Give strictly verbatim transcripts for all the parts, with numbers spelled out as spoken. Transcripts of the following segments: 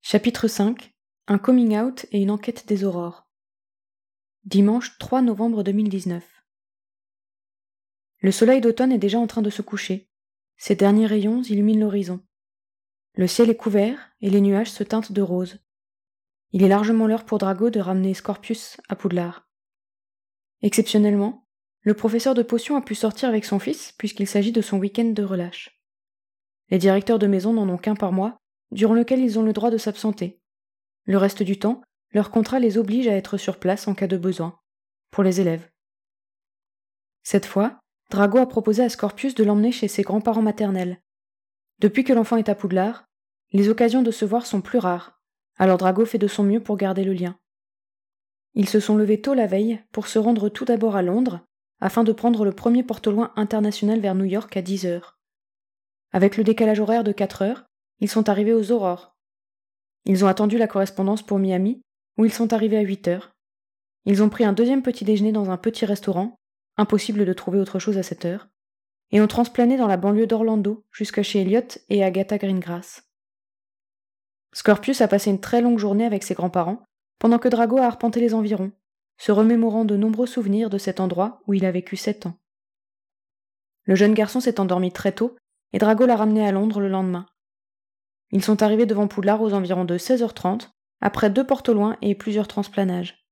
Chapitre cinq. Un coming out et une enquête des aurores. Dimanche trois novembre deux mille dix-neuf. Le soleil d'automne est déjà en train de se coucher. Ses derniers rayons illuminent l'horizon. Le ciel est couvert et les nuages se teintent de rose. Il est largement l'heure pour Drago de ramener Scorpius à Poudlard. Exceptionnellement, le professeur de potions a pu sortir avec son fils puisqu'il s'agit de son week-end de relâche. Les directeurs de maison n'en ont qu'un par mois, durant lequel ils ont le droit de s'absenter. Le reste du temps, leur contrat les oblige à être sur place en cas de besoin, pour les élèves. Cette fois, Drago a proposé à Scorpius de l'emmener chez ses grands-parents maternels. Depuis que l'enfant est à Poudlard, les occasions de se voir sont plus rares, alors Drago fait de son mieux pour garder le lien. Ils se sont levés tôt la veille pour se rendre tout d'abord à Londres, afin de prendre le premier porte-loin international vers New York à dix heures. Avec le décalage horaire de quatre heures, ils sont arrivés aux aurores. Ils ont attendu la correspondance pour Miami, où ils sont arrivés à huit heures. Ils ont pris un deuxième petit déjeuner dans un petit restaurant, impossible de trouver autre chose à cette heure, et ont transplané dans la banlieue d'Orlando jusqu'à chez Elliot et Agatha Greengrass. Scorpius a passé une très longue journée avec ses grands-parents, pendant que Drago a arpenté les environs, se remémorant de nombreux souvenirs de cet endroit où il a vécu sept ans. Le jeune garçon s'est endormi très tôt, et Drago l'a ramené à Londres le lendemain. Ils sont arrivés devant Poudlard aux environs de seize heures trente, après deux portes au loin et plusieurs transplanages.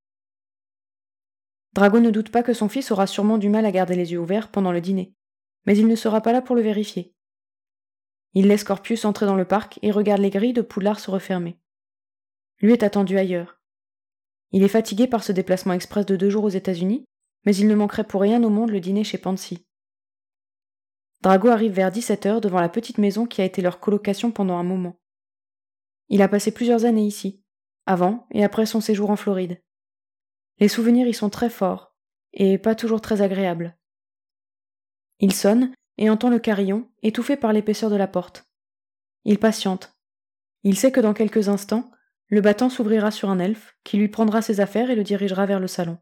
Drago ne doute pas que son fils aura sûrement du mal à garder les yeux ouverts pendant le dîner, mais il ne sera pas là pour le vérifier. Il laisse Scorpius entrer dans le parc et regarde les grilles de Poudlard se refermer. Lui est attendu ailleurs. Il est fatigué par ce déplacement express de deux jours aux États-Unis, mais il ne manquerait pour rien au monde le dîner chez Pansy. Drago arrive vers dix-sept heures devant la petite maison qui a été leur colocation pendant un moment. Il a passé plusieurs années ici, avant et après son séjour en Floride. Les souvenirs y sont très forts, et pas toujours très agréables. Il sonne et entend le carillon, étouffé par l'épaisseur de la porte. Il patiente. Il sait que dans quelques instants, le battant s'ouvrira sur un elfe, qui lui prendra ses affaires et le dirigera vers le salon.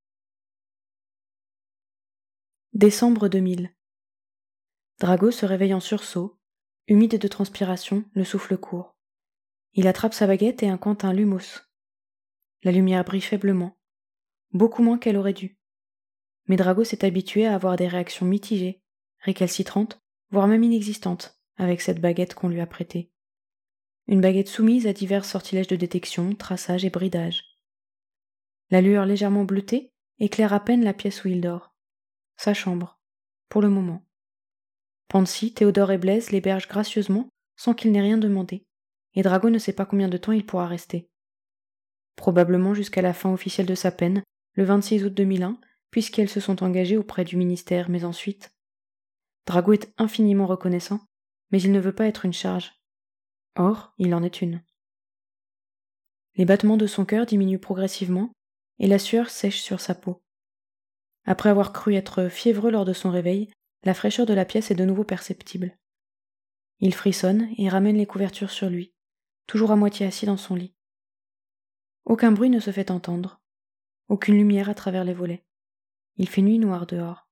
Décembre deux mille. Drago se réveille en sursaut, humide de transpiration, le souffle court. Il attrape sa baguette et un Quentin Lumos. La lumière brille faiblement, beaucoup moins qu'elle aurait dû. Mais Drago s'est habitué à avoir des réactions mitigées, récalcitrantes, voire même inexistantes, avec cette baguette qu'on lui a prêtée. Une baguette soumise à divers sortilèges de détection, traçage et bridage. La lueur légèrement bleutée éclaire à peine la pièce où il dort. Sa chambre, pour le moment. Pansy, Théodore et Blaise l'hébergent gracieusement sans qu'il n'ait rien demandé, et Drago ne sait pas combien de temps il pourra rester. Probablement jusqu'à la fin officielle de sa peine, le vingt-six août deux mille un, puisqu'elles se sont engagées auprès du ministère, mais ensuite... Drago est infiniment reconnaissant, mais il ne veut pas être une charge. Or, il en est une. Les battements de son cœur diminuent progressivement, et la sueur sèche sur sa peau. Après avoir cru être fiévreux lors de son réveil, la fraîcheur de la pièce est de nouveau perceptible. Il frissonne et ramène les couvertures sur lui, toujours à moitié assis dans son lit. Aucun bruit ne se fait entendre, aucune lumière à travers les volets. Il fait nuit noire dehors.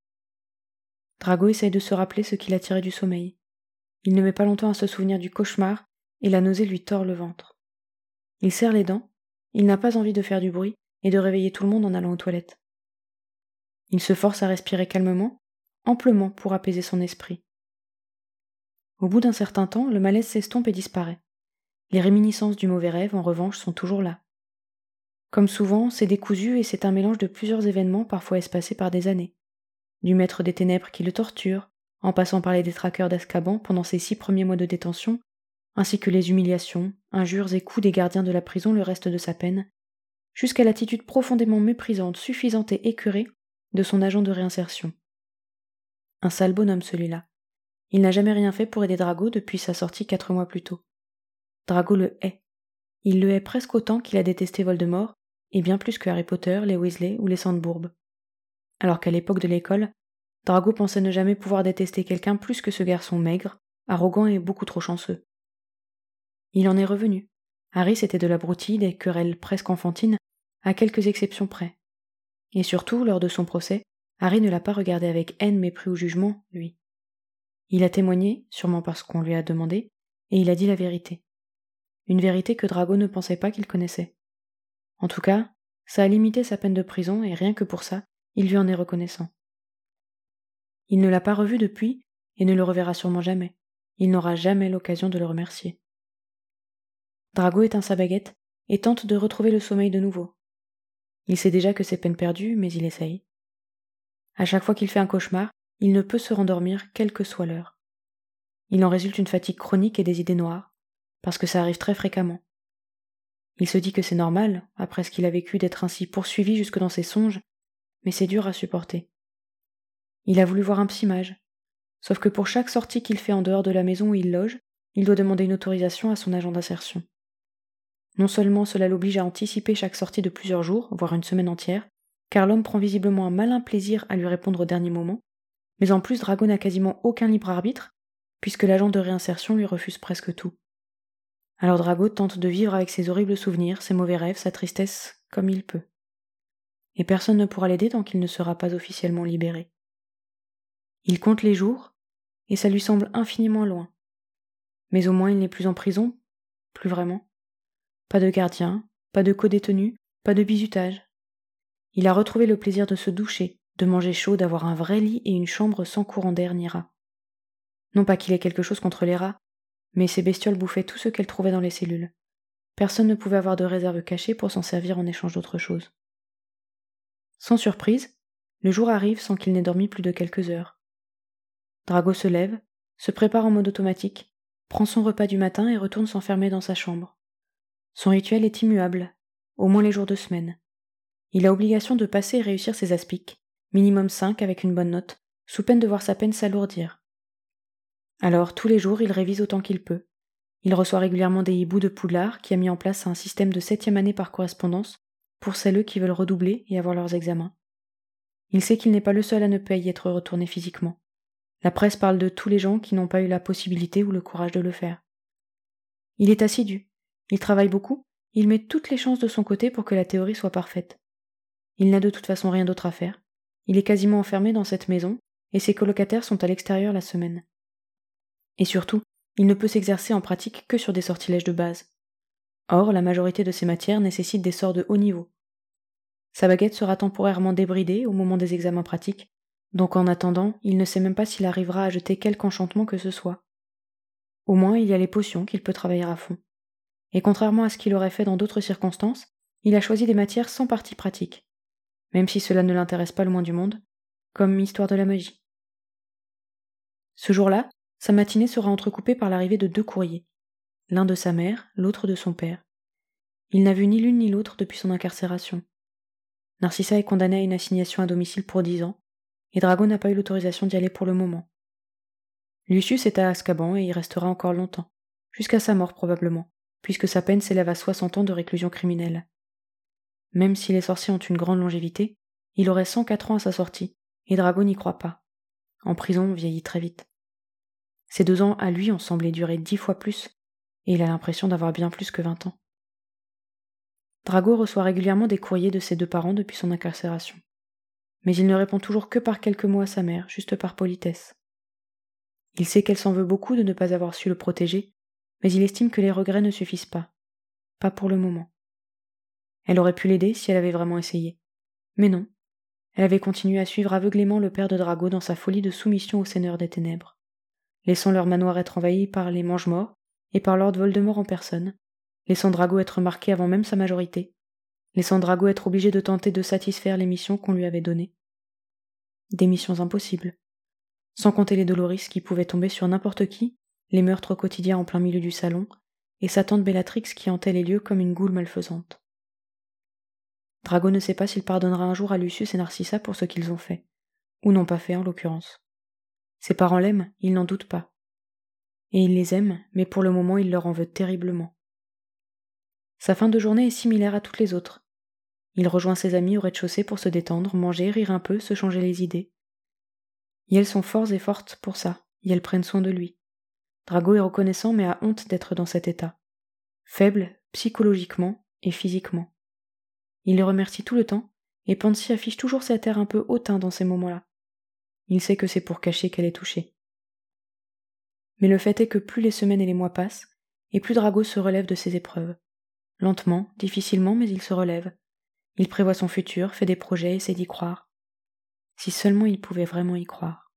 Drago essaye de se rappeler ce qui l'a tiré du sommeil. Il ne met pas longtemps à se souvenir du cauchemar et la nausée lui tord le ventre. Il serre les dents, il n'a pas envie de faire du bruit et de réveiller tout le monde en allant aux toilettes. Il se force à respirer calmement, amplement pour apaiser son esprit. Au bout d'un certain temps, le malaise s'estompe et disparaît. Les réminiscences du mauvais rêve, en revanche, sont toujours là. Comme souvent, c'est décousu et c'est un mélange de plusieurs événements parfois espacés par des années. Du maître des ténèbres qui le torture, en passant par les détraqueurs d'Azkaban pendant ses six premiers mois de détention, ainsi que les humiliations, injures et coups des gardiens de la prison le reste de sa peine, jusqu'à l'attitude profondément méprisante, suffisante et écœurée de son agent de réinsertion. Un sale bonhomme celui-là. Il n'a jamais rien fait pour aider Drago depuis sa sortie quatre mois plus tôt. Drago le hait. Il le hait presque autant qu'il a détesté Voldemort, et bien plus que Harry Potter, les Weasley ou les Sandbourg. Alors qu'à l'époque de l'école, Drago pensait ne jamais pouvoir détester quelqu'un plus que ce garçon maigre, arrogant et beaucoup trop chanceux. Il en est revenu. Harry c'était de la broutille, des querelles presque enfantines, à quelques exceptions près. Et surtout, lors de son procès, Harry ne l'a pas regardé avec haine, mépris ou jugement, lui. Il a témoigné, sûrement parce qu'on lui a demandé, et il a dit la vérité. une vérité que Drago ne pensait pas qu'il connaissait. En tout cas, ça a limité sa peine de prison et rien que pour ça, il lui en est reconnaissant. Il ne l'a pas revu depuis et ne le reverra sûrement jamais. Il n'aura jamais l'occasion de le remercier. Drago éteint sa baguette et tente de retrouver le sommeil de nouveau. Il sait déjà que c'est peine perdue, mais il essaye. À chaque fois qu'il fait un cauchemar, il ne peut se rendormir quelle que soit l'heure. Il en résulte une fatigue chronique et des idées noires, parce que ça arrive très fréquemment. Il se dit que c'est normal, après ce qu'il a vécu, d'être ainsi poursuivi jusque dans ses songes, mais c'est dur à supporter. Il a voulu voir un psy-mage, sauf que pour chaque sortie qu'il fait en dehors de la maison où il loge, il doit demander une autorisation à son agent d'insertion. Non seulement cela l'oblige à anticiper chaque sortie de plusieurs jours, voire une semaine entière, car l'homme prend visiblement un malin plaisir à lui répondre au dernier moment, mais en plus Drago n'a quasiment aucun libre arbitre, puisque l'agent de réinsertion lui refuse presque tout. Alors Drago tente de vivre avec ses horribles souvenirs, ses mauvais rêves, sa tristesse, comme il peut. Et personne ne pourra l'aider tant qu'il ne sera pas officiellement libéré. Il compte les jours, et ça lui semble infiniment loin. Mais au moins il n'est plus en prison, plus vraiment. Pas de gardien, pas de co-détenu, pas de bizutage. Il a retrouvé le plaisir de se doucher, de manger chaud, d'avoir un vrai lit et une chambre sans courant d'air ni rats. Non pas qu'il ait quelque chose contre les rats, mais ces bestioles bouffaient tout ce qu'elles trouvaient dans les cellules. Personne ne pouvait avoir de réserve cachée pour s'en servir en échange d'autre chose. Sans surprise, le jour arrive sans qu'il n'ait dormi plus de quelques heures. Drago se lève, se prépare en mode automatique, prend son repas du matin et retourne s'enfermer dans sa chambre. Son rituel est immuable, au moins les jours de semaine. Il a obligation de passer et réussir ses aspics, minimum cinq avec une bonne note, sous peine de voir sa peine s'alourdir. Alors, tous les jours, il révise autant qu'il peut. Il reçoit régulièrement des hiboux de Poudlard qui a mis en place un système de septième année par correspondance pour celles qui veulent redoubler et avoir leurs examens. Il sait qu'il n'est pas le seul à ne pas y être retourné physiquement. La presse parle de tous les gens qui n'ont pas eu la possibilité ou le courage de le faire. Il est assidu, il travaille beaucoup, il met toutes les chances de son côté pour que la théorie soit parfaite. Il n'a de toute façon rien d'autre à faire. Il est quasiment enfermé dans cette maison et ses colocataires sont à l'extérieur la semaine. Et surtout, il ne peut s'exercer en pratique que sur des sortilèges de base. Or, la majorité de ces matières nécessitent des sorts de haut niveau. Sa baguette sera temporairement débridée au moment des examens pratiques, donc en attendant, il ne sait même pas s'il arrivera à jeter quelque enchantement que ce soit. Au moins, il y a les potions qu'il peut travailler à fond. Et contrairement à ce qu'il aurait fait dans d'autres circonstances, il a choisi des matières sans partie pratique, même si cela ne l'intéresse pas le moins du monde, comme Histoire de la magie. Ce jour-là, sa matinée sera entrecoupée par l'arrivée de deux courriers, l'un de sa mère, l'autre de son père. Il n'a vu ni l'une ni l'autre depuis son incarcération. Narcissa est condamnée à une assignation à domicile pour dix ans, et Drago n'a pas eu l'autorisation d'y aller pour le moment. Lucius est à Azkaban et y restera encore longtemps, jusqu'à sa mort probablement, puisque sa peine s'élève à soixante ans de réclusion criminelle. Même si les sorciers ont une grande longévité, il aurait cent quatre ans à sa sortie, et Drago n'y croit pas. En prison, on vieillit très vite. Ces deux ans à lui ont semblé durer dix fois plus, et il a l'impression d'avoir bien plus que vingt ans. Drago reçoit régulièrement des courriers de ses deux parents depuis son incarcération. Mais il ne répond toujours que par quelques mots à sa mère, juste par politesse. Il sait qu'elle s'en veut beaucoup de ne pas avoir su le protéger, mais il estime que les regrets ne suffisent pas. Pas pour le moment. Elle aurait pu l'aider si elle avait vraiment essayé. Mais non. Elle avait continué à suivre aveuglément le père de Drago dans sa folie de soumission au Seigneur des Ténèbres, laissant leur manoir être envahi par les Mange-Morts et par Lord Voldemort en personne, laissant Drago être marqué avant même sa majorité, laissant Drago être obligé de tenter de satisfaire les missions qu'on lui avait données. Des missions impossibles. Sans compter les Doloris qui pouvaient tomber sur n'importe qui, les meurtres quotidiens en plein milieu du salon, et sa tante Bellatrix qui hantait les lieux comme une goule malfaisante. Drago ne sait pas s'il pardonnera un jour à Lucius et Narcissa pour ce qu'ils ont fait, ou n'ont pas fait en l'occurrence. Ses parents l'aiment, il n'en doute pas. Et il les aime, mais pour le moment il leur en veut terriblement. Sa fin de journée est similaire à toutes les autres. Il rejoint ses amis au rez-de-chaussée pour se détendre, manger, rire un peu, se changer les idées. Et elles sont forts et fortes pour ça, et elles prennent soin de lui. Drago est reconnaissant mais a honte d'être dans cet état. Faible, psychologiquement et physiquement. Il les remercie tout le temps, et Pansy affiche toujours cet air un peu hautain dans ces moments-là. Il sait que c'est pour cacher qu'elle est touchée. Mais le fait est que plus les semaines et les mois passent, et plus Drago se relève de ses épreuves. Lentement, difficilement, mais il se relève. Il prévoit son futur, fait des projets, essaie d'y croire. Si seulement il pouvait vraiment y croire.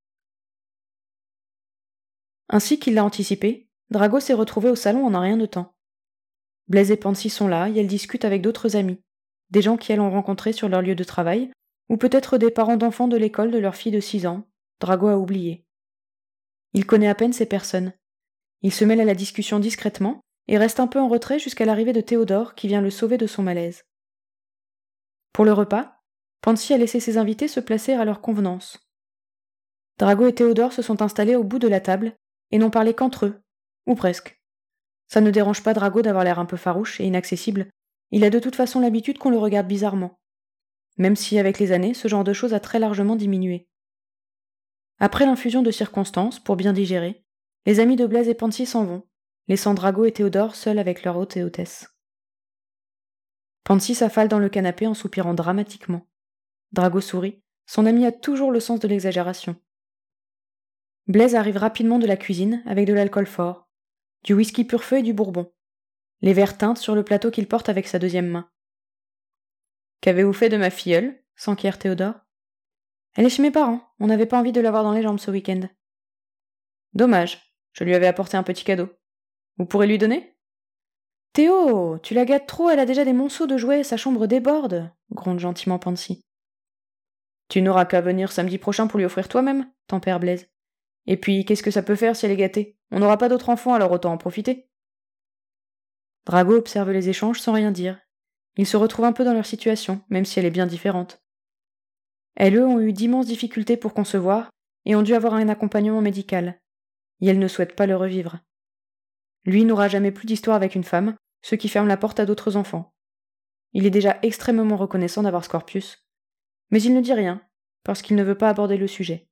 Ainsi qu'il l'a anticipé, Drago s'est retrouvé au salon en un rien de temps. Blaise et Pansy sont là et elles discutent avec d'autres amis, des gens qu'elles ont rencontrés sur leur lieu de travail, ou peut-être des parents d'enfants de l'école de leur fille de six ans. Drago a oublié. Il connaît à peine ces personnes. Il se mêle à la discussion discrètement et reste un peu en retrait jusqu'à l'arrivée de Théodore qui vient le sauver de son malaise. Pour le repas, Pansy a laissé ses invités se placer à leur convenance. Drago et Théodore se sont installés au bout de la table et n'ont parlé qu'entre eux, ou presque. Ça ne dérange pas Drago d'avoir l'air un peu farouche et inaccessible, il a de toute façon l'habitude qu'on le regarde bizarrement. Même si, avec les années, ce genre de choses a très largement diminué. Après l'infusion de circonstances, pour bien digérer, les amis de Blaise et Pansy s'en vont, laissant Drago et Théodore seuls avec leur hôte et hôtesse. Pansy s'affale dans le canapé en soupirant dramatiquement. Drago sourit, son ami a toujours le sens de l'exagération. Blaise arrive rapidement de la cuisine avec de l'alcool fort, du whisky pur feu et du bourbon. Les verres teintent sur le plateau qu'il porte avec sa deuxième main. « Qu'avez-vous fait de ma filleule » s'enquiert Théodore. « Elle est chez mes parents, on n'avait pas envie de l'avoir dans les jambes ce week-end. »« Dommage, je lui avais apporté un petit cadeau. Vous pourrez lui donner ?»« Théo, tu la gâtes trop, elle a déjà des monceaux de jouets, sa chambre déborde » gronde gentiment Pansy. « Tu n'auras qu'à venir samedi prochain pour lui offrir toi-même » tempère Blaise. « Et puis, qu'est-ce que ça peut faire si elle est gâtée ? On n'aura pas d'autres enfants, alors autant en profiter. » Drago observe les échanges sans rien dire. Il se retrouve un peu dans leur situation, même si elle est bien différente. Elles, eux, ont eu d'immenses difficultés pour concevoir et ont dû avoir un accompagnement médical. Et elles ne souhaitent pas le revivre. Lui n'aura jamais plus d'histoire avec une femme, ce qui ferme la porte à d'autres enfants. Il est déjà extrêmement reconnaissant d'avoir Scorpius. Mais il ne dit rien, parce qu'il ne veut pas aborder le sujet.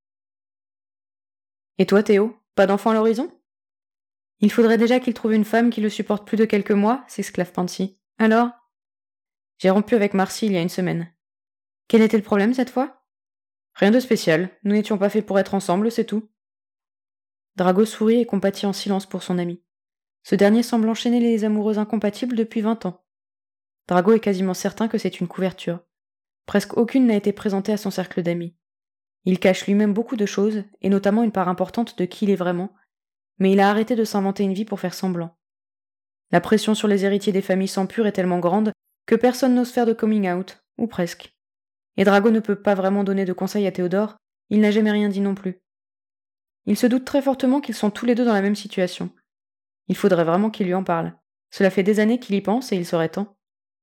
Et toi, Théo, pas d'enfant à l'horizon ? Il faudrait déjà qu'il trouve une femme qui le supporte plus de quelques mois, s'exclave Pansy. Alors ? J'ai rompu avec Marcy il y a une semaine. Quel était le problème cette fois ? Rien de spécial, nous n'étions pas faits pour être ensemble, c'est tout. Drago sourit et compatit en silence pour son ami. Ce dernier semble enchaîner les amoureux incompatibles depuis vingt ans. Drago est quasiment certain que c'est une couverture. Presque aucune n'a été présentée à son cercle d'amis. Il cache lui-même beaucoup de choses, et notamment une part importante de qui il est vraiment, mais il a arrêté de s'inventer une vie pour faire semblant. La pression sur les héritiers des familles sans pur est tellement grande que personne n'ose faire de coming out, ou presque. Et Drago ne peut pas vraiment donner de conseils à Théodore, il n'a jamais rien dit non plus. Il se doute très fortement qu'ils sont tous les deux dans la même situation. Il faudrait vraiment qu'il lui en parle. Cela fait des années qu'il y pense et il serait temps.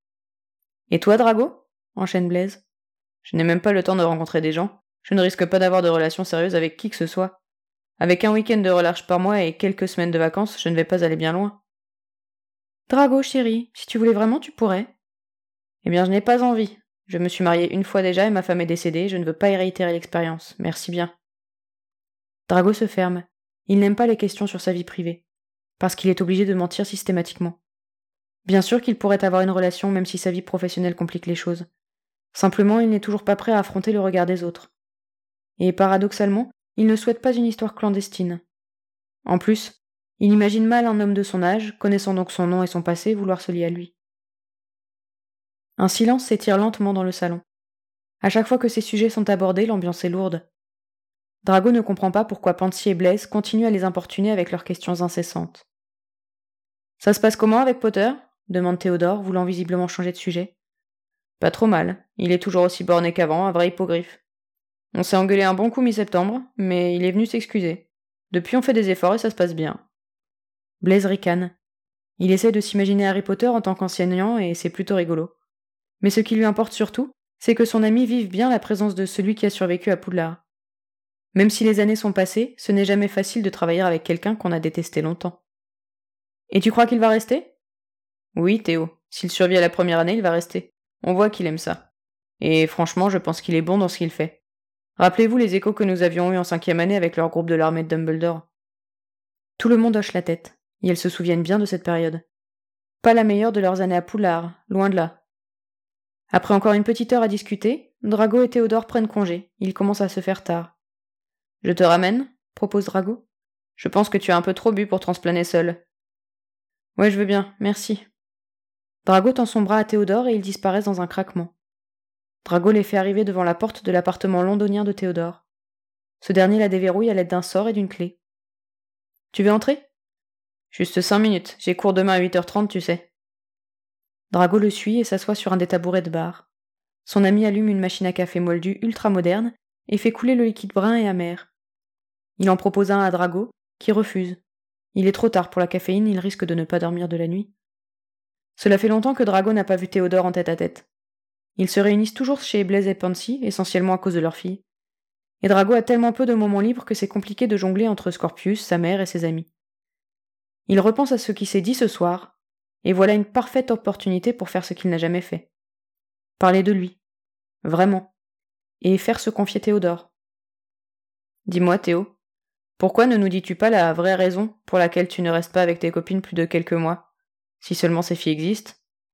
Et toi, Drago ? Enchaîne Blaise. Je n'ai même pas le temps de rencontrer des gens. Je ne risque pas d'avoir de relations sérieuses avec qui que ce soit. Avec un week-end de relâche par mois et quelques semaines de vacances, je ne vais pas aller bien loin. Drago, chérie, si tu voulais vraiment, tu pourrais. Eh bien, je n'ai pas envie. Je me suis mariée une fois déjà et ma femme est décédée, je ne veux pas y réitérer l'expérience. Merci bien. Drago se ferme. Il n'aime pas les questions sur sa vie privée. Parce qu'il est obligé de mentir systématiquement. Bien sûr qu'il pourrait avoir une relation même si sa vie professionnelle complique les choses. Simplement, il n'est toujours pas prêt à affronter le regard des autres. Et paradoxalement, il ne souhaite pas une histoire clandestine. En plus, il imagine mal un homme de son âge, connaissant donc son nom et son passé, vouloir se lier à lui. Un silence s'étire lentement dans le salon. À chaque fois que ces sujets sont abordés, l'ambiance est lourde. Drago ne comprend pas pourquoi Pansy et Blaise continuent à les importuner avec leurs questions incessantes. « Ça se passe comment avec Potter ?» demande Théodore, voulant visiblement changer de sujet. « Pas trop mal. Il est toujours aussi borné qu'avant, un vrai hippogriffe. On s'est engueulé un bon coup mi-septembre, mais il est venu s'excuser. Depuis on fait des efforts et ça se passe bien. » Blaise ricane. Il essaie de s'imaginer Harry Potter en tant qu'enseignant et c'est plutôt rigolo. Mais ce qui lui importe surtout, c'est que son ami vive bien la présence de celui qui a survécu à Poudlard. Même si les années sont passées, ce n'est jamais facile de travailler avec quelqu'un qu'on a détesté longtemps. « Et tu crois qu'il va rester ?»« Oui, Théo. S'il survit à la première année, il va rester. On voit qu'il aime ça. Et franchement, je pense qu'il est bon dans ce qu'il fait. Rappelez-vous les échos que nous avions eus en cinquième année avec leur groupe de l'armée de Dumbledore. » Tout le monde hoche la tête, et elles se souviennent bien de cette période. Pas la meilleure de leurs années à Poudlard, loin de là. Après encore une petite heure à discuter, Drago et Théodore prennent congé, il commence à se faire tard. « Je te ramène ?» propose Drago. « Je pense que tu as un peu trop bu pour transplaner seul. » Ouais, je veux bien, merci. Drago tend son bras à Théodore et ils disparaissent dans un craquement. Drago les fait arriver devant la porte de l'appartement londonien de Théodore. Ce dernier la déverrouille à l'aide d'un sort et d'une clé. Tu veux entrer ? Juste cinq minutes, j'ai cours demain à huit heures trente, tu sais. Drago le suit et s'assoit sur un des tabourets de bar. Son ami allume une machine à café moldue ultra moderne et fait couler le liquide brun et amer. Il en propose un à Drago, qui refuse. Il est trop tard pour la caféine, il risque de ne pas dormir de la nuit. Cela fait longtemps que Drago n'a pas vu Théodore en tête-à-tête. Ils se réunissent toujours chez Blaise et Pansy, essentiellement à cause de leur fille. Et Drago a tellement peu de moments libres que c'est compliqué de jongler entre Scorpius, sa mère et ses amis. Il repense à ce qui s'est dit ce soir, et voilà une parfaite opportunité pour faire ce qu'il n'a jamais fait. Parler de lui. Vraiment. Et faire se confier Théodore. Dis-moi, Théo, pourquoi ne nous dis-tu pas la vraie raison pour laquelle tu ne restes pas avec tes copines plus de quelques mois, si seulement ces filles existent ?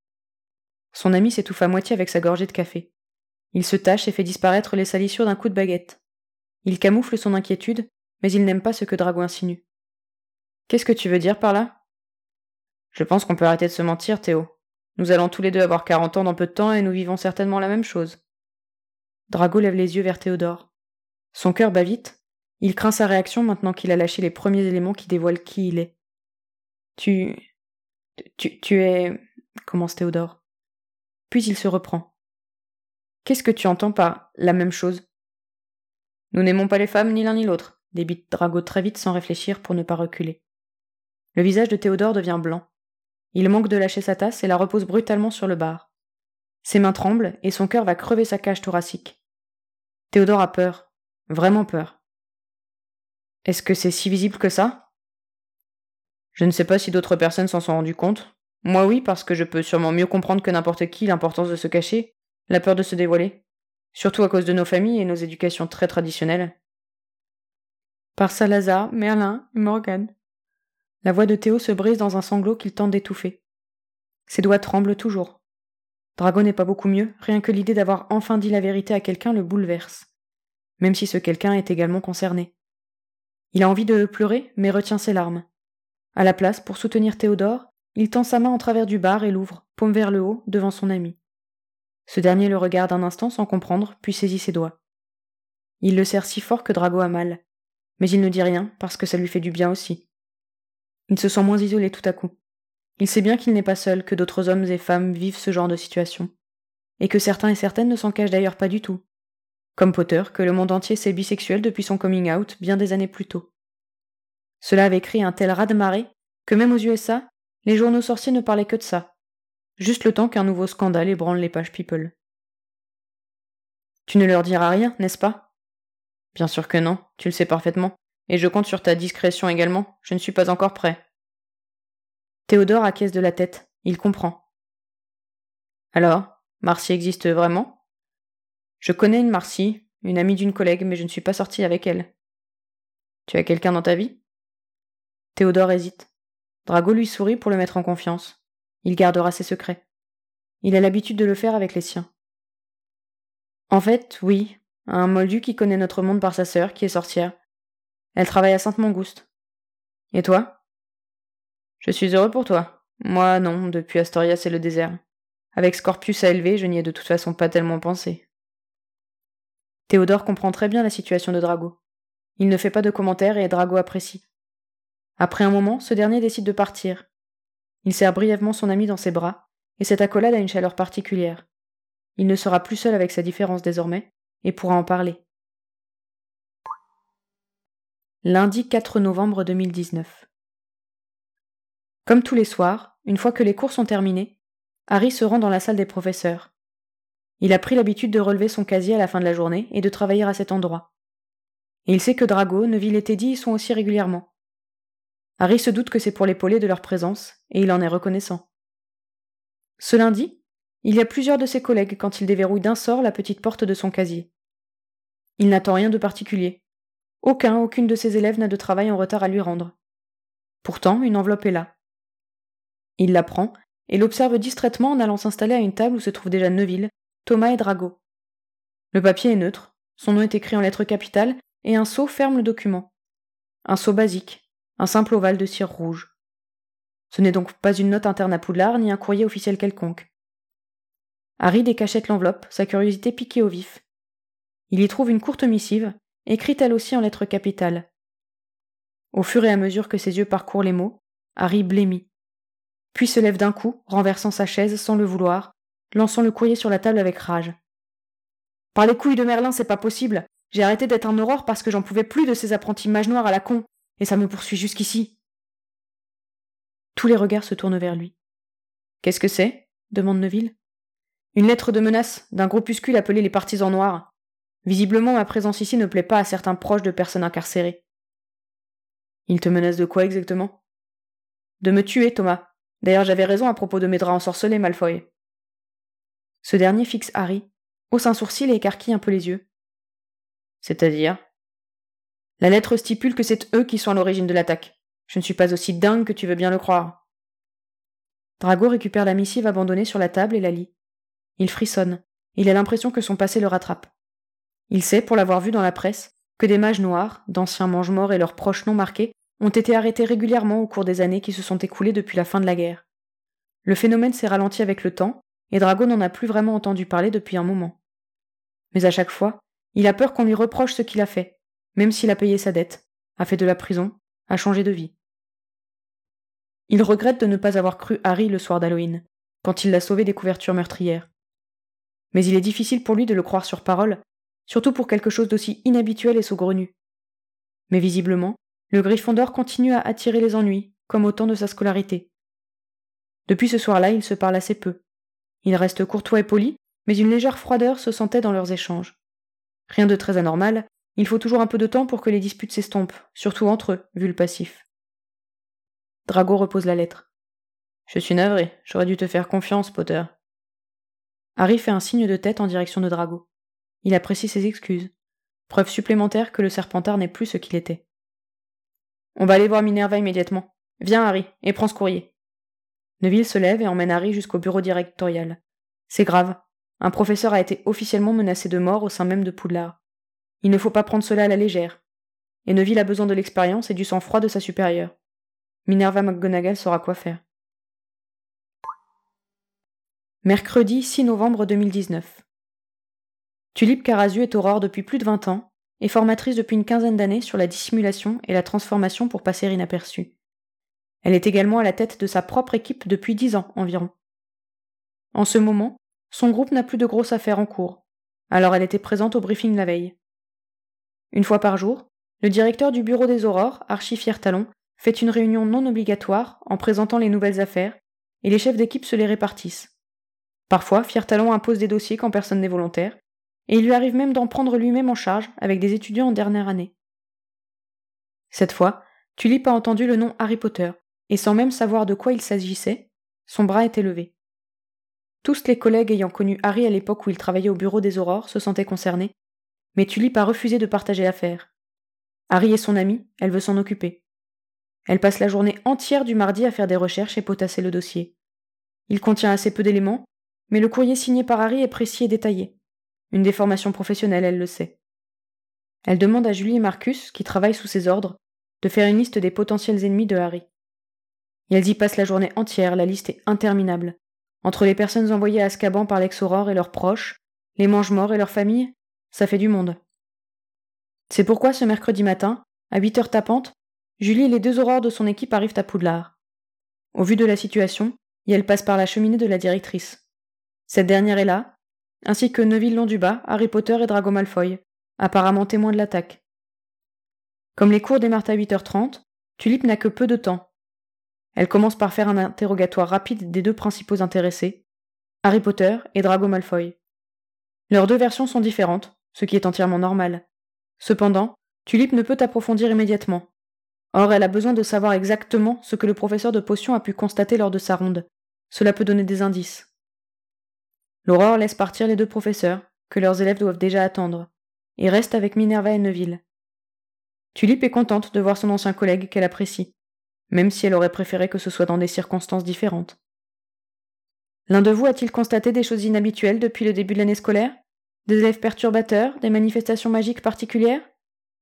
Son ami s'étouffe à moitié avec sa gorgée de café. Il se tâche et fait disparaître les salissures d'un coup de baguette. Il camoufle son inquiétude, mais il n'aime pas ce que Drago insinue. Qu'est-ce que tu veux dire par là ? Je pense qu'on peut arrêter de se mentir, Théo. Nous allons tous les deux avoir quarante ans dans peu de temps et nous vivons certainement la même chose. Drago lève les yeux vers Théodore. Son cœur bat vite. Il craint sa réaction maintenant qu'il a lâché les premiers éléments qui dévoilent qui il est. Tu... Tu, tu es... commence Théodore. Puis il se reprend. Qu'est-ce que tu entends par la même chose ? Nous n'aimons pas les femmes ni l'un ni l'autre, débite Drago très vite sans réfléchir pour ne pas reculer. Le visage de Théodore devient blanc. Il manque de lâcher sa tasse et la repose brutalement sur le bar. Ses mains tremblent et son cœur va crever sa cage thoracique. Théodore a peur. Vraiment peur. Est-ce que c'est si visible que ça ? Je ne sais pas si d'autres personnes s'en sont rendues compte. Moi oui, parce que je peux sûrement mieux comprendre que n'importe qui l'importance de se cacher, la peur de se dévoiler. Surtout à cause de nos familles et nos éducations très traditionnelles. Par Salazar, Merlin et Morgane. La voix de Théo se brise dans un sanglot qu'il tente d'étouffer. Ses doigts tremblent toujours. Drago n'est pas beaucoup mieux, rien que l'idée d'avoir enfin dit la vérité à quelqu'un le bouleverse. Même si ce quelqu'un est également concerné. Il a envie de pleurer, mais retient ses larmes. À la place, pour soutenir Théodore, il tend sa main en travers du bar et l'ouvre, paume vers le haut, devant son ami. Ce dernier le regarde un instant sans comprendre, puis saisit ses doigts. Il le serre si fort que Drago a mal. Mais il ne dit rien, parce que ça lui fait du bien aussi. Il se sent moins isolé tout à coup. Il sait bien qu'il n'est pas seul, que d'autres hommes et femmes vivent ce genre de situation. Et que certains et certaines ne s'en cachent d'ailleurs pas du tout. Comme Potter, que le monde entier sait bisexuel depuis son coming out bien des années plus tôt. Cela avait créé un tel raz-de-marée que même aux U S A, les journaux sorciers ne parlaient que de ça. Juste le temps qu'un nouveau scandale ébranle les pages People. Tu ne leur diras rien, n'est-ce pas ? Bien sûr que non, tu le sais parfaitement. Et je compte sur ta discrétion également, je ne suis pas encore prêt. Théodore acquiesce de la tête, il comprend. Alors, Marcie existe vraiment ? Je connais une Marcie, une amie d'une collègue, mais je ne suis pas sortie avec elle. Tu as quelqu'un dans ta vie ? Théodore hésite. Drago lui sourit pour le mettre en confiance. Il gardera ses secrets. Il a l'habitude de le faire avec les siens. En fait, oui, un moldu qui connaît notre monde par sa sœur, qui est sorcière. Elle travaille à Sainte-Mangouste. Et toi ? Je suis heureux pour toi. Moi, non, depuis Astoria, c'est le désert. Avec Scorpius à élever, je n'y ai de toute façon pas tellement pensé. Théodore comprend très bien la situation de Drago. Il ne fait pas de commentaires et Drago apprécie. Après un moment, ce dernier décide de partir. Il serre brièvement son ami dans ses bras, et cette accolade a une chaleur particulière. Il ne sera plus seul avec sa différence désormais, et pourra en parler. Lundi quatre novembre deux mille dix-neuf. Comme tous les soirs, une fois que les cours sont terminés, Harry se rend dans la salle des professeurs. Il a pris l'habitude de relever son casier à la fin de la journée et de travailler à cet endroit. Et il sait que Drago, Neville et Teddy y sont aussi régulièrement. Harry se doute que c'est pour l'épauler de leur présence, et il en est reconnaissant. Ce lundi, il y a plusieurs de ses collègues quand il déverrouille d'un sort la petite porte de son casier. Il n'attend rien de particulier. Aucun, aucune de ses élèves n'a de travail en retard à lui rendre. Pourtant, une enveloppe est là. Il la prend et l'observe distraitement en allant s'installer à une table où se trouvent déjà Neville, Thomas et Drago. Le papier est neutre, son nom est écrit en lettres capitales et un sceau ferme le document. Un sceau basique, un simple ovale de cire rouge. Ce n'est donc pas une note interne à Poudlard, ni un courrier officiel quelconque. Harry décachette l'enveloppe, sa curiosité piquée au vif. Il y trouve une courte missive, écrite elle aussi en lettres capitales. Au fur et à mesure que ses yeux parcourent les mots, Harry blêmit. Puis se lève d'un coup, renversant sa chaise sans le vouloir, lançant le courrier sur la table avec rage. « Par les couilles de Merlin, c'est pas possible. J'ai arrêté d'être un aurore parce que j'en pouvais plus de ces apprentis mages noirs à la con, et ça me poursuit jusqu'ici. » Tous les regards se tournent vers lui. « Qu'est-ce que c'est ?» demande Neville. « Une lettre de menace d'un groupuscule appelé les Partisans Noirs. Visiblement, ma présence ici ne plaît pas à certains proches de personnes incarcérées. »« Il te menace de quoi exactement ?»« De me tuer, Thomas. D'ailleurs, j'avais raison à propos de mes draps ensorcelés, Malfoy. » Ce dernier fixe Harry, hausse un sourcil et écarquille un peu les yeux. « C'est-à-dire ?»« La lettre stipule que c'est eux qui sont à l'origine de l'attaque. Je ne suis pas aussi dingue que tu veux bien le croire. » Drago récupère la missive abandonnée sur la table et la lit. Il frissonne. Il a l'impression que son passé le rattrape. Il sait, pour l'avoir vu dans la presse, que des mages noirs, d'anciens mange-morts et leurs proches non marqués, ont été arrêtés régulièrement au cours des années qui se sont écoulées depuis la fin de la guerre. Le phénomène s'est ralenti avec le temps, et Drago n'en a plus vraiment entendu parler depuis un moment. Mais à chaque fois, il a peur qu'on lui reproche ce qu'il a fait, même s'il a payé sa dette, a fait de la prison, a changé de vie. Il regrette de ne pas avoir cru Harry le soir d'Halloween, quand il l'a sauvé des couvertures meurtrières. Mais il est difficile pour lui de le croire sur parole, surtout pour quelque chose d'aussi inhabituel et saugrenu. Mais visiblement, le Gryffondor continue à attirer les ennuis, comme au temps de sa scolarité. Depuis ce soir-là, ils se parlent assez peu. Ils restent courtois et polis, mais une légère froideur se sentait dans leurs échanges. Rien de très anormal, il faut toujours un peu de temps pour que les disputes s'estompent, surtout entre eux, vu le passif. Drago repose la lettre. « Je suis navré, j'aurais dû te faire confiance, Potter. » Harry fait un signe de tête en direction de Drago. Il apprécie ses excuses. Preuve supplémentaire que le Serpentard n'est plus ce qu'il était. « On va aller voir Minerva immédiatement. Viens, Harry, et prends ce courrier. » Neville se lève et emmène Harry jusqu'au bureau directorial. C'est grave. Un professeur a été officiellement menacé de mort au sein même de Poudlard. Il ne faut pas prendre cela à la légère. Et Neville a besoin de l'expérience et du sang-froid de sa supérieure. Minerva McGonagall saura quoi faire. Mercredi six novembre deux mille dix-neuf. Tulipe Carazu est aurore depuis plus de vingt ans et formatrice depuis une quinzaine d'années sur la dissimulation et la transformation pour passer inaperçue. Elle est également à la tête de sa propre équipe depuis dix ans environ. En ce moment, son groupe n'a plus de grosses affaires en cours, alors elle était présente au briefing la veille. Une fois par jour, le directeur du bureau des aurores, Archie Fiertalon, fait une réunion non obligatoire en présentant les nouvelles affaires, et les chefs d'équipe se les répartissent. Parfois, Fiertalon impose des dossiers quand personne n'est volontaire, et il lui arrive même d'en prendre lui-même en charge avec des étudiants en dernière année. Cette fois, Tulipe a entendu le nom Harry Potter, et sans même savoir de quoi il s'agissait, son bras était levé. Tous les collègues ayant connu Harry à l'époque où il travaillait au bureau des aurores se sentaient concernés, mais Tulipe a refusé de partager l'affaire. Harry est son ami, elle veut s'en occuper. Elle passe la journée entière du mardi à faire des recherches et potasser le dossier. Il contient assez peu d'éléments, mais le courrier signé par Harry est précis et détaillé. Une déformation professionnelle, elle le sait. Elle demande à Julie et Marcus, qui travaillent sous ses ordres, de faire une liste des potentiels ennemis de Harry. Et elles y passent la journée entière, la liste est interminable. Entre les personnes envoyées à Azkaban par l'ex-aurore et leurs proches, les mange-morts et leurs familles, ça fait du monde. C'est pourquoi ce mercredi matin, à huit heures tapantes, Julie et les deux aurores de son équipe arrivent à Poudlard. Au vu de la situation, et elle passe par la cheminée de la directrice. Cette dernière est là, ainsi que Neville Londubat, Harry Potter et Drago Malfoy, apparemment témoins de l'attaque. Comme les cours démarrent à huit heures trente, Tulipe n'a que peu de temps. Elle commence par faire un interrogatoire rapide des deux principaux intéressés, Harry Potter et Drago Malfoy. Leurs deux versions sont différentes, ce qui est entièrement normal. Cependant, Tulipe ne peut approfondir immédiatement. Or, elle a besoin de savoir exactement ce que le professeur de potions a pu constater lors de sa ronde. Cela peut donner des indices. L'Aurore laisse partir les deux professeurs, que leurs élèves doivent déjà attendre, et reste avec Minerva et Neville. Tulipe est contente de voir son ancien collègue qu'elle apprécie, même si elle aurait préféré que ce soit dans des circonstances différentes. L'un de vous a-t-il constaté des choses inhabituelles depuis le début de l'année scolaire? Des élèves perturbateurs, des manifestations magiques particulières?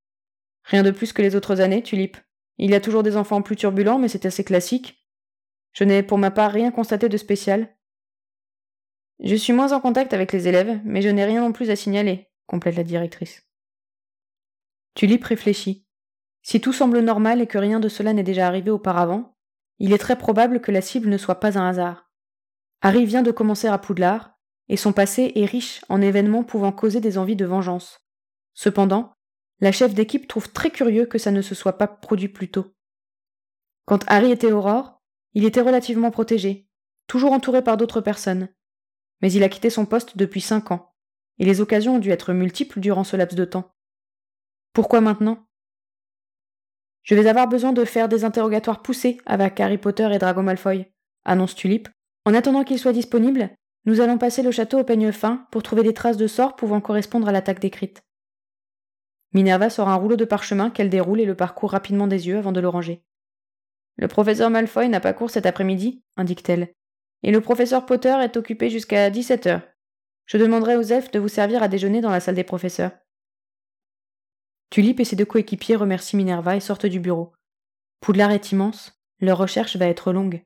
Rien de plus que les autres années, Tulipe. Il y a toujours des enfants plus turbulents, mais c'est assez classique. Je n'ai pour ma part rien constaté de spécial. Je suis moins en contact avec les élèves, mais je n'ai rien non plus à signaler, complète la directrice. Tulip réfléchit. Si tout semble normal et que rien de cela n'est déjà arrivé auparavant, il est très probable que la cible ne soit pas un hasard. Harry vient de commencer à Poudlard, et son passé est riche en événements pouvant causer des envies de vengeance. Cependant, la chef d'équipe trouve très curieux que ça ne se soit pas produit plus tôt. Quand Harry était Aurore, il était relativement protégé, toujours entouré par d'autres personnes. Mais il a quitté son poste depuis cinq ans, et les occasions ont dû être multiples durant ce laps de temps. Pourquoi maintenant ? Je vais avoir besoin de faire des interrogatoires poussés avec Harry Potter et Drago Malfoy, annonce Tulip. En attendant qu'ils soient disponibles, nous allons passer le château au peigne fin pour trouver des traces de sorts pouvant correspondre à l'attaque décrite. Minerva sort un rouleau de parchemin qu'elle déroule et le parcourt rapidement des yeux avant de le ranger. Le professeur Malfoy n'a pas cours cet après-midi, indique-t-elle, et le professeur Potter est occupé jusqu'à dix-sept heures. Je demanderai aux elfes de vous servir à déjeuner dans la salle des professeurs. Tulip et ses deux coéquipiers remercient Minerva et sortent du bureau. Poudlard est immense, leur recherche va être longue.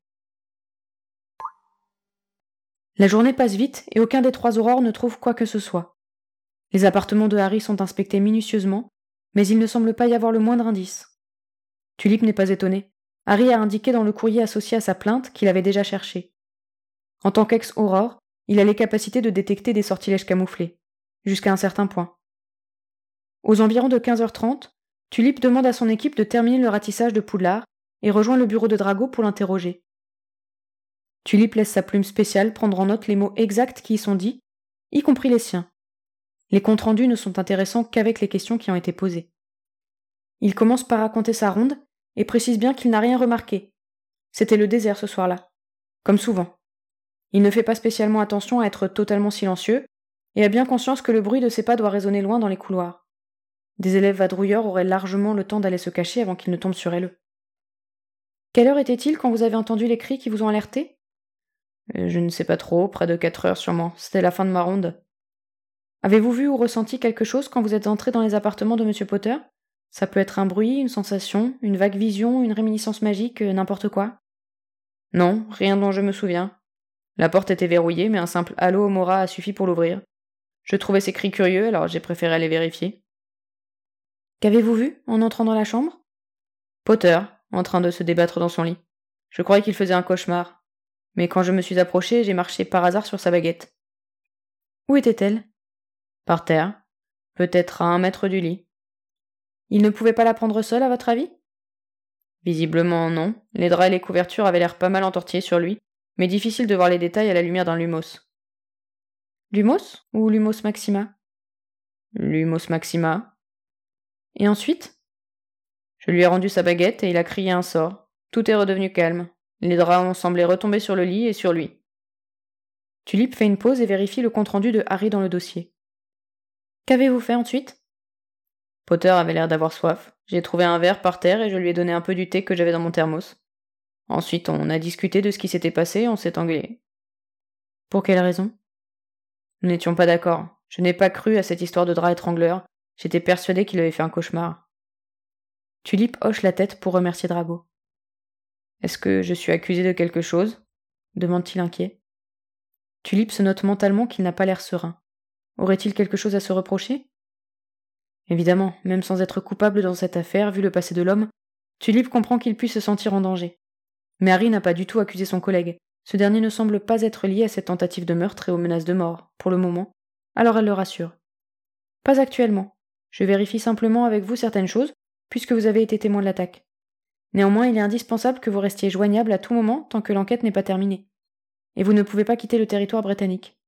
La journée passe vite et aucun des trois aurores ne trouve quoi que ce soit. Les appartements de Harry sont inspectés minutieusement, mais il ne semble pas y avoir le moindre indice. Tulip n'est pas étonné. Harry a indiqué dans le courrier associé à sa plainte qu'il avait déjà cherché. En tant qu'ex-aurore, il a les capacités de détecter des sortilèges camouflés, jusqu'à un certain point. Aux environs de quinze heures trente, Tulip demande à son équipe de terminer le ratissage de Poudlard et rejoint le bureau de Drago pour l'interroger. Tulip laisse sa plume spéciale prendre en note les mots exacts qui y sont dits, y compris les siens. Les comptes rendus ne sont intéressants qu'avec les questions qui ont été posées. Il commence par raconter sa ronde et précise bien qu'il n'a rien remarqué. C'était le désert ce soir-là, comme souvent. Il ne fait pas spécialement attention à être totalement silencieux et a bien conscience que le bruit de ses pas doit résonner loin dans les couloirs. Des élèves vadrouilleurs auraient largement le temps d'aller se cacher avant qu'ils ne tombent sur elle. Quelle heure était-il quand vous avez entendu les cris qui vous ont alerté ? Je ne sais pas trop, près de quatre heures sûrement. C'était la fin de ma ronde. Avez-vous vu ou ressenti quelque chose quand vous êtes entré dans les appartements de Monsieur Potter ? Ça peut être un bruit, une sensation, une vague vision, une réminiscence magique, n'importe quoi. Non, rien dont je me souviens. La porte était verrouillée, mais un simple « Allô, Mora » a suffi pour l'ouvrir. Je trouvais ces cris curieux, alors j'ai préféré aller vérifier. Qu'avez-vous vu en entrant dans la chambre ? Potter, en train de se débattre dans son lit. Je croyais qu'il faisait un cauchemar. Mais quand je me suis approchée, j'ai marché par hasard sur sa baguette. Où était-elle ? Par terre. Peut-être à un mètre du lit. Il ne pouvait pas la prendre seule, à votre avis ? Visiblement non. Les draps et les couvertures avaient l'air pas mal entortillés sur lui, mais difficile de voir les détails à la lumière d'un lumos. Lumos ou Lumos Maxima ? Lumos Maxima. Et ensuite ? Je lui ai rendu sa baguette et il a crié un sort. Tout est redevenu calme. Les draps ont semblé retomber sur le lit et sur lui. Tulip fait une pause et vérifie le compte-rendu de Harry dans le dossier. Qu'avez-vous fait ensuite ? Potter avait l'air d'avoir soif. J'ai trouvé un verre par terre et je lui ai donné un peu du thé que j'avais dans mon thermos. Ensuite, on a discuté de ce qui s'était passé et on s'est engueulé. Pour quelle raison ? Nous n'étions pas d'accord. Je n'ai pas cru à cette histoire de drap étrangleur. J'étais persuadée qu'il avait fait un cauchemar. Tulip hoche la tête pour remercier Drago. Est-ce que je suis accusée de quelque chose ? Demande-t-il inquiet. Tulip se note mentalement qu'il n'a pas l'air serein. Aurait-il quelque chose à se reprocher ? Évidemment, même sans être coupable dans cette affaire, vu le passé de l'homme, Tulip comprend qu'il puisse se sentir en danger. Mais Harry n'a pas du tout accusé son collègue. Ce dernier ne semble pas être lié à cette tentative de meurtre et aux menaces de mort, pour le moment, alors elle le rassure. Pas actuellement. Je vérifie simplement avec vous certaines choses, puisque vous avez été témoin de l'attaque. Néanmoins, il est indispensable que vous restiez joignable à tout moment tant que l'enquête n'est pas terminée. Et vous ne pouvez pas quitter le territoire britannique.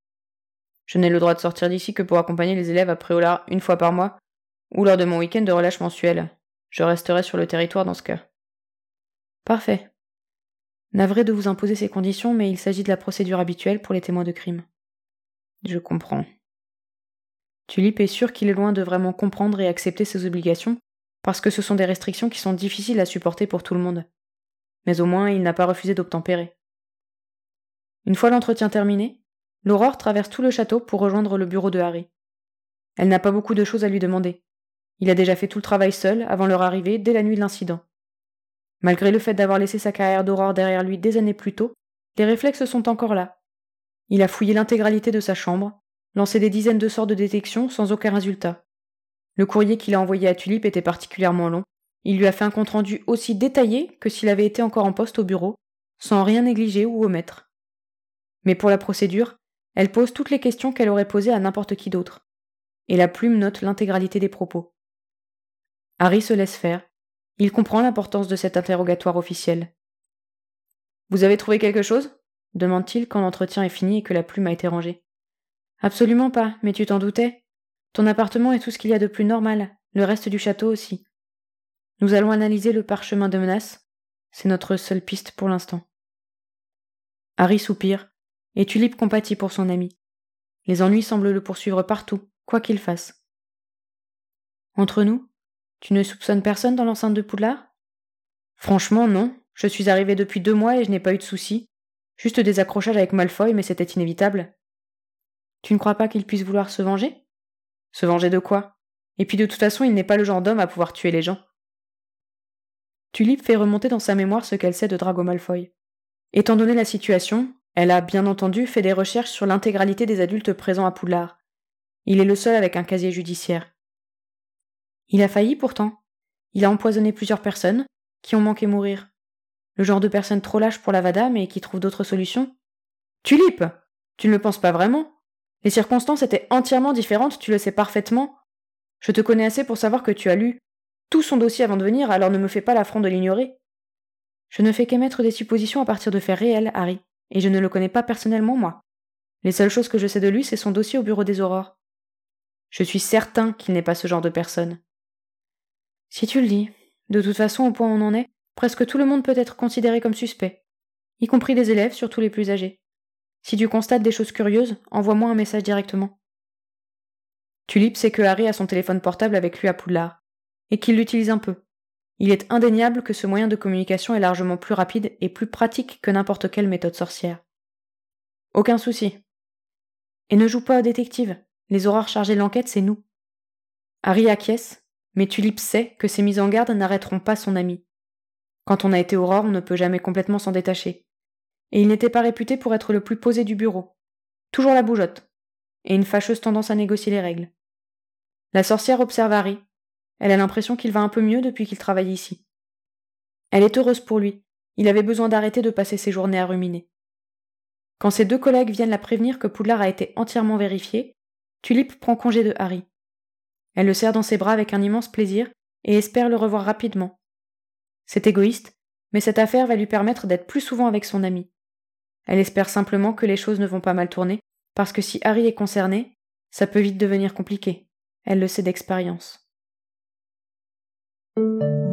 Je n'ai le droit de sortir d'ici que pour accompagner les élèves à Préolard une fois par mois, ou lors de mon week-end de relâche mensuel. Je resterai sur le territoire dans ce cas. Parfait. Navré de vous imposer ces conditions, mais il s'agit de la procédure habituelle pour les témoins de crime. Je comprends. Tulip est sûr qu'il est loin de vraiment comprendre et accepter ses obligations, parce que ce sont des restrictions qui sont difficiles à supporter pour tout le monde. Mais au moins, il n'a pas refusé d'obtempérer. Une fois l'entretien terminé, l'Aurore traverse tout le château pour rejoindre le bureau de Harry. Elle n'a pas beaucoup de choses à lui demander. Il a déjà fait tout le travail seul, avant leur arrivée, dès la nuit de l'incident. Malgré le fait d'avoir laissé sa carrière d'aurore derrière lui des années plus tôt, les réflexes sont encore là. Il a fouillé l'intégralité de sa chambre, lancé des dizaines de sorts de détection sans aucun résultat. Le courrier qu'il a envoyé à Tulip était particulièrement long. Il lui a fait un compte-rendu aussi détaillé que s'il avait été encore en poste au bureau, sans rien négliger ou omettre. Mais pour la procédure, elle pose toutes les questions qu'elle aurait posées à n'importe qui d'autre. Et la plume note l'intégralité des propos. Harry se laisse faire. Il comprend l'importance de cet interrogatoire officiel. « Vous avez trouvé quelque chose ?» demande-t-il quand l'entretien est fini et que la plume a été rangée. « Absolument pas, mais tu t'en doutais. Ton appartement est tout ce qu'il y a de plus normal, le reste du château aussi. Nous allons analyser le parchemin de menace. C'est notre seule piste pour l'instant. » Harry soupire, et Tulip compatit pour son ami. Les ennuis semblent le poursuivre partout, quoi qu'il fasse. « Entre nous, tu ne soupçonnes personne dans l'enceinte de Poudlard ? » ?»« Franchement, non. Je suis arrivé depuis deux mois et je n'ai pas eu de soucis. Juste des accrochages avec Malfoy, mais c'était inévitable. »« Tu ne crois pas qu'il puisse vouloir se venger ? » ?»« Se venger de quoi ? Et puis de toute façon, il n'est pas le genre d'homme à pouvoir tuer les gens. » Tulip fait remonter dans sa mémoire ce qu'elle sait de Drago Malfoy. Étant donné la situation, elle a, bien entendu, fait des recherches sur l'intégralité des adultes présents à Poudlard. Il est le seul avec un casier judiciaire. Il a failli pourtant. Il a empoisonné plusieurs personnes qui ont manqué mourir. Le genre de personne trop lâche pour l'Avada mais qui trouve d'autres solutions. Tulip ! Tu ne le penses pas vraiment ? Les circonstances étaient entièrement différentes, tu le sais parfaitement. Je te connais assez pour savoir que tu as lu tout son dossier avant de venir, alors ne me fais pas l'affront de l'ignorer. Je ne fais qu'émettre des suppositions à partir de faits réels, Harry, et je ne le connais pas personnellement, moi. Les seules choses que je sais de lui, c'est son dossier au bureau des Aurores. Je suis certain qu'il n'est pas ce genre de personne. Si tu le dis, de toute façon, au point où on en est, presque tout le monde peut être considéré comme suspect, y compris les élèves, surtout les plus âgés. Si tu constates des choses curieuses, envoie-moi un message directement. Tulip sait que Harry a son téléphone portable avec lui à Poudlard, et qu'il l'utilise un peu. Il est indéniable que ce moyen de communication est largement plus rapide et plus pratique que n'importe quelle méthode sorcière. Aucun souci. Et ne joue pas au détective. Les Aurores chargées de l'enquête, c'est nous. Harry acquiesce, mais Tulip sait que ces mises en garde n'arrêteront pas son ami. Quand on a été Aurore, on ne peut jamais complètement s'en détacher. Et il n'était pas réputé pour être le plus posé du bureau. Toujours la bougeotte. Et une fâcheuse tendance à négocier les règles. La sorcière observe Harry. Elle a l'impression qu'il va un peu mieux depuis qu'il travaille ici. Elle est heureuse pour lui. Il avait besoin d'arrêter de passer ses journées à ruminer. Quand ses deux collègues viennent la prévenir que Poudlard a été entièrement vérifié, Tulip prend congé de Harry. Elle le serre dans ses bras avec un immense plaisir et espère le revoir rapidement. C'est égoïste, mais cette affaire va lui permettre d'être plus souvent avec son ami. Elle espère simplement que les choses ne vont pas mal tourner, parce que si Harry est concerné, ça peut vite devenir compliqué. Elle le sait d'expérience.